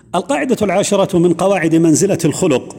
القاعدة العاشرة من قواعد منزلة الخلق: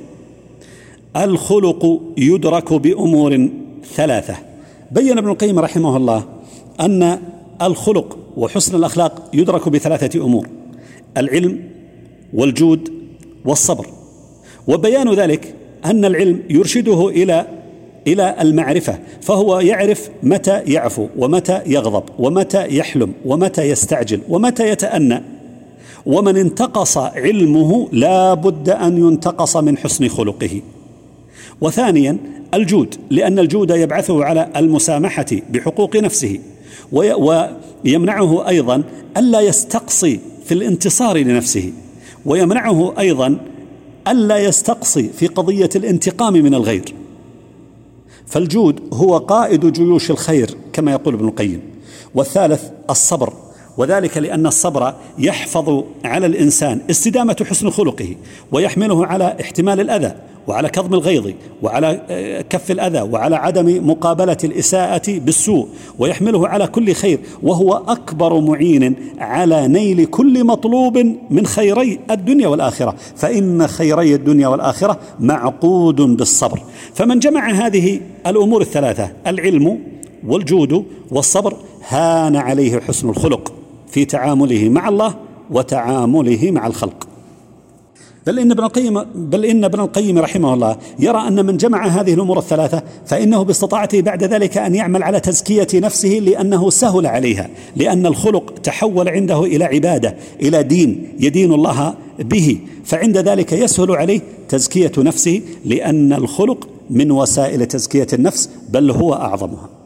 الخلق يدرك بأمور ثلاثة. بين ابن القيم رحمه الله أن الخلق وحسن الأخلاق يدرك بثلاثة أمور: العلم والجود والصبر. وبيان ذلك أن العلم يرشده إلى المعرفة، فهو يعرف متى يعفو ومتى يغضب ومتى يحلم ومتى يستعجل ومتى يتأنى. ومن انتقص علمه لا بد أن ينتقص من حسن خلقه. وثانيا الجود، لأن الجود يبعثه على المسامحة بحقوق نفسه، ويمنعه أيضا ألا يستقصي في الانتصار لنفسه، ويمنعه أيضا ألا يستقصي في قضية الانتقام من الغير. فالجود هو قائد جيوش الخير كما يقول ابن القيم. والثالث الصبر، وذلك لأن الصبر يحفظ على الإنسان استدامة حسن خلقه، ويحمله على احتمال الأذى وعلى كظم الغيظ وعلى كف الأذى وعلى عدم مقابلة الإساءة بالسوء، ويحمله على كل خير، وهو أكبر معين على نيل كل مطلوب من خيري الدنيا والآخرة، فإن خيري الدنيا والآخرة معقود بالصبر. فمن جمع هذه الأمور الثلاثة، العلم والجود والصبر، هان عليه حسن الخلق في تعامله مع الله وتعامله مع الخلق. بل إن ابن القيم رحمه الله يرى أن من جمع هذه الأمور الثلاثة فإنه باستطاعته بعد ذلك أن يعمل على تزكية نفسه، لأنه سهل عليها، لأن الخلق تحول عنده إلى عبادة، إلى دين يدين الله به، فعند ذلك يسهل عليه تزكية نفسه، لأن الخلق من وسائل تزكية النفس، بل هو أعظمها.